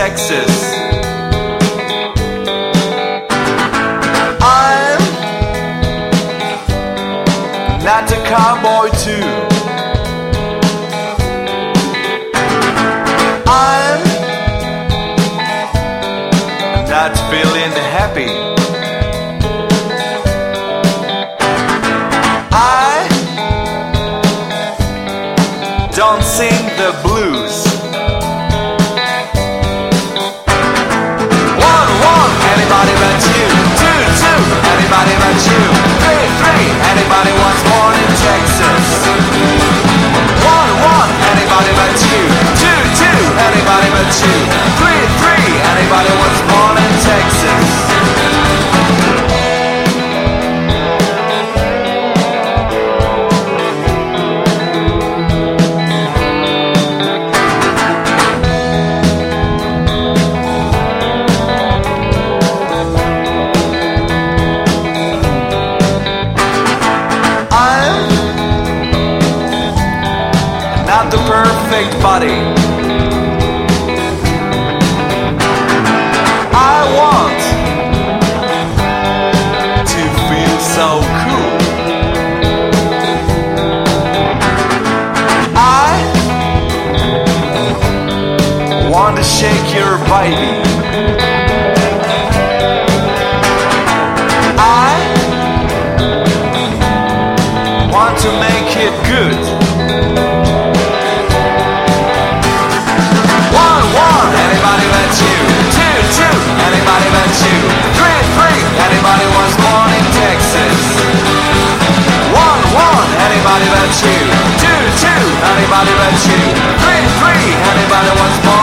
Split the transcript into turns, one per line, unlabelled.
Texas. I'm not a cowboy too. I'm not feeling happy. I don't sing the blues. Anybody but you. 2, 2, anybody but you. 3, 3, anybody was born in Texas. 1, 1, anybody but you. 2, 2, anybody but you. 3, 3, anybody was born in Texas. Not the perfect body. I want to feel so cool. I want to shake your baby. I want to make it good. Anybody but you. 2, 2, anybody but you. 3, 3, anybody was born in Texas. 1, 1, anybody but you. 2, 2, anybody but you. 3, 3, anybody was born